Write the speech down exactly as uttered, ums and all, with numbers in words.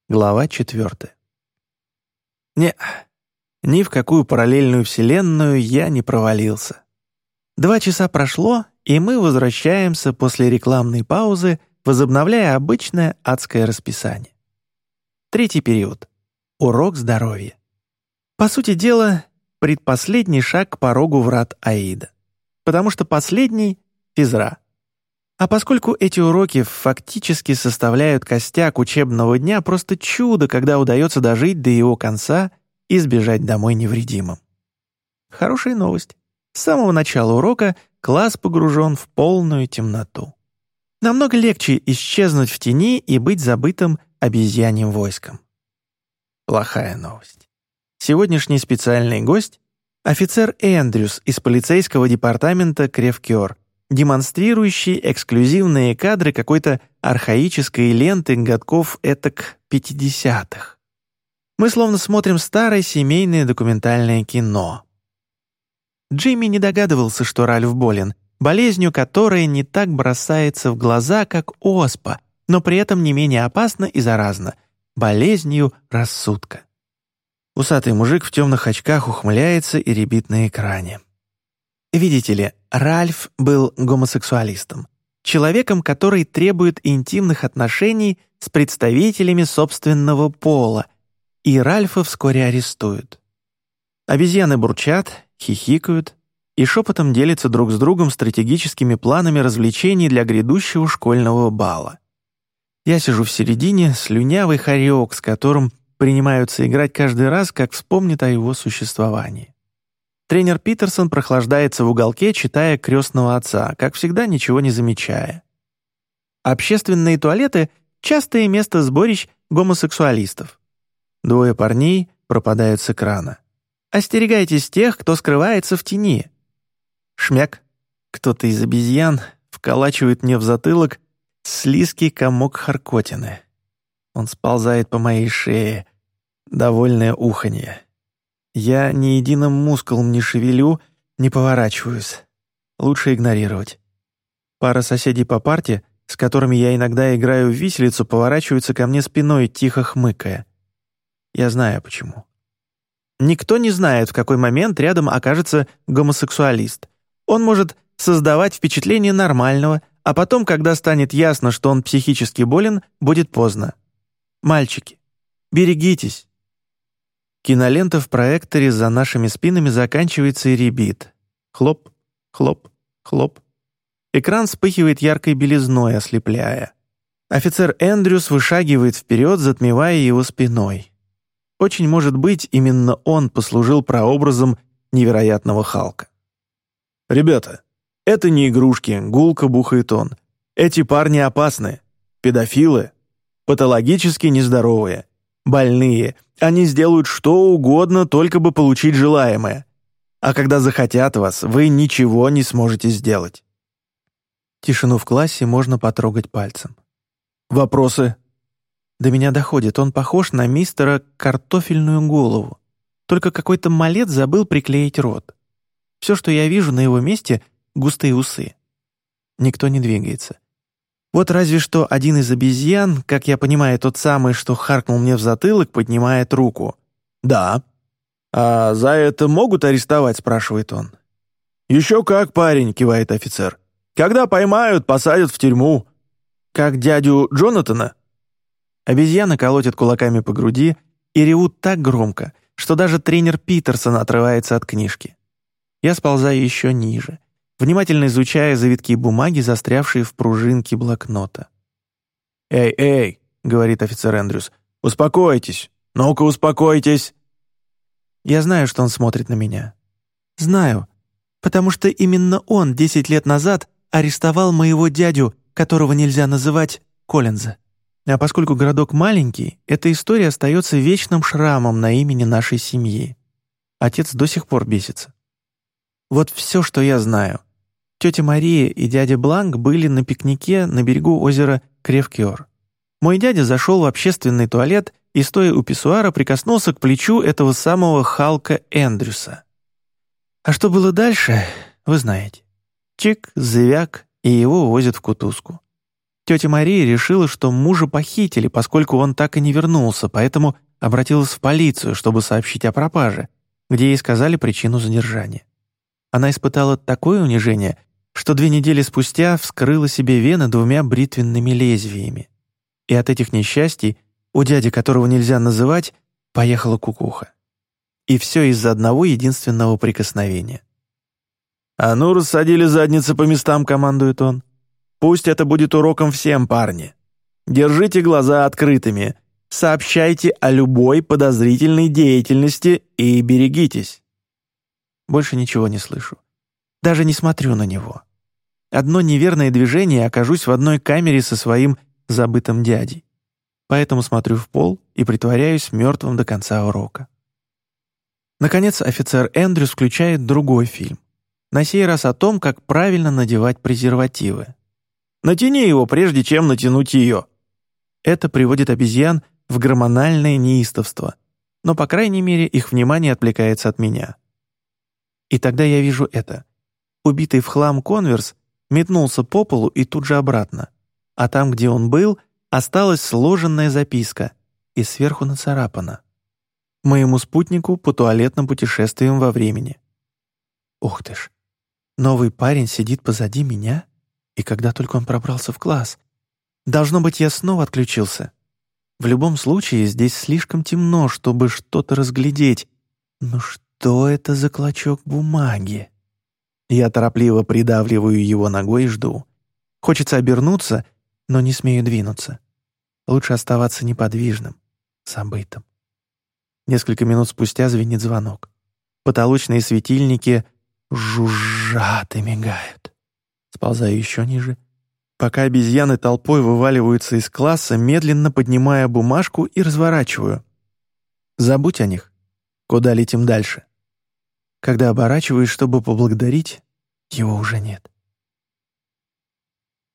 Глава четвертая. Не, ни в какую параллельную вселенную я не провалился. Два часа прошло, и мы возвращаемся после рекламной паузы, возобновляя обычное адское расписание. Третий период. Урок здоровья. По сути дела, предпоследний шаг к порогу врат Аида. Потому что последний — физра. А поскольку эти уроки фактически составляют костяк учебного дня, просто чудо, когда удается дожить до его конца и сбежать домой невредимым. Хорошая новость. С самого начала урока класс погружен в полную темноту. Намного легче исчезнуть в тени и быть забытым обезьяньим войском. Плохая новость. Сегодняшний специальный гость — офицер Эндрюс из полицейского департамента Кревкёр, демонстрирующий эксклюзивные кадры какой-то архаической ленты годков этак пятидесятых. Мы словно смотрим старое семейное документальное кино. Джимми не догадывался, что Ральф болен, болезнью, которая не так бросается в глаза, как оспа, но при этом не менее опасна и заразна — болезнью рассудка. Усатый мужик в темных очках ухмыляется и рябит на экране. Видите ли, Ральф был гомосексуалистом, человеком, который требует интимных отношений с представителями собственного пола, и Ральфа вскоре арестуют. Обезьяны бурчат, хихикают и шепотом делятся друг с другом стратегическими планами развлечений для грядущего школьного бала. Я сижу в середине, слюнявый хорек, с которым принимаются играть каждый раз, как вспомнят о его существовании. Тренер Питерсон прохлаждается в уголке, читая «Крестного отца», как всегда, ничего не замечая. Общественные туалеты — частое место сборищ гомосексуалистов. Двое парней пропадают с экрана. Остерегайтесь тех, кто скрывается в тени. Шмяк. Кто-то из обезьян вколачивает мне в затылок слизкий комок харкотины. Он сползает по моей шее. Довольное уханье. Я ни единым мускулом не шевелю, не поворачиваюсь. Лучше игнорировать. Пара соседей по парте, с которыми я иногда играю в виселицу, поворачиваются ко мне спиной, тихо хмыкая. Я знаю почему. Никто не знает, в какой момент рядом окажется гомосексуалист. Он может создавать впечатление нормального, а потом, когда станет ясно, что он психически болен, будет поздно. Мальчики, берегитесь. Кинолента в проекторе за нашими спинами заканчивается и рябит. Хлоп, хлоп, хлоп. Экран вспыхивает яркой белизной, ослепляя. Офицер Эндрюс вышагивает вперед, затмевая его спиной. Очень может быть, именно он послужил прообразом невероятного Халка. «Ребята, это не игрушки», — гулко бухает он. «Эти парни опасны, педофилы, патологически нездоровые, больные. Они сделают что угодно, только бы получить желаемое. А когда захотят вас, вы ничего не сможете сделать». Тишину в классе можно потрогать пальцем. «Вопросы?» До меня доходит, он похож на мистера Картофельную голову. Только какой-то малец забыл приклеить рот. Все, что я вижу на его месте — густые усы. Никто не двигается. Вот разве что один из обезьян, как я понимаю, тот самый, что харкнул мне в затылок, поднимает руку. «Да». «А за это могут арестовать?» — спрашивает он. «Еще как, парень», — кивает офицер. «Когда поймают, посадят в тюрьму». «Как дядю Джонатана?» Обезьяны колотят кулаками по груди и ревут так громко, что даже тренер Питерсон отрывается от книжки. Я сползаю еще ниже, внимательно изучая завитки бумаги, застрявшие в пружинке блокнота. «Эй, эй», — говорит офицер Эндрюс, — «успокойтесь, ну-ка успокойтесь». Я знаю, что он смотрит на меня. Знаю, потому что именно он десять лет назад арестовал моего дядю, которого нельзя называть Коллинза. А поскольку городок маленький, эта история остается вечным шрамом на имени нашей семьи. Отец до сих пор бесится. Вот все, что я знаю. Тетя Мария и дядя Бланк были на пикнике на берегу озера Кревкёр. Мой дядя зашел в общественный туалет и, стоя у писсуара, прикоснулся к плечу этого самого Халка Эндрюса. А что было дальше, вы знаете. Чик, звяк, и его увозят в кутузку. Тетя Мария решила, что мужа похитили, поскольку он так и не вернулся, поэтому обратилась в полицию, чтобы сообщить о пропаже, где ей сказали причину задержания. Она испытала такое унижение, что две недели спустя вскрыла себе вены двумя бритвенными лезвиями. И от этих несчастий у дяди, которого нельзя называть, поехала кукуха. И все из-за одного единственного прикосновения. «А ну, рассадили задницы по местам», — командует он. «Пусть это будет уроком всем, парни. Держите глаза открытыми, сообщайте о любой подозрительной деятельности и берегитесь». Больше ничего не слышу. Даже не смотрю на него. Одно неверное движение, и окажусь в одной камере со своим забытым дядей. Поэтому смотрю в пол и притворяюсь мертвым до конца урока. Наконец, офицер Эндрюс включает другой фильм. На сей раз о том, как правильно надевать презервативы. «Натяни его, прежде чем натянуть ее». Это приводит обезьян в гормональное неистовство, но, по крайней мере, их внимание отвлекается от меня. И тогда я вижу это. Убитый в хлам конверс метнулся по полу и тут же обратно. А там, где он был, осталась сложенная записка и сверху нацарапана: «Моему спутнику по туалетным путешествиям во времени». Ух ты ж! Новый парень сидит позади меня, и когда только он пробрался в класс. Должно быть, я снова отключился. В любом случае, здесь слишком темно, чтобы что-то разглядеть. Ну что это за клочок бумаги? Я торопливо придавливаю его ногой и жду. Хочется обернуться, но не смею двинуться. Лучше оставаться неподвижным, забытым. Несколько минут спустя звенит звонок. Потолочные светильники жужжат и мигают. Сползаю еще ниже, пока обезьяны толпой вываливаются из класса, медленно поднимая бумажку и разворачиваю. Забудь о них. Куда летим дальше? Когда оборачиваюсь, чтобы поблагодарить, его уже нет.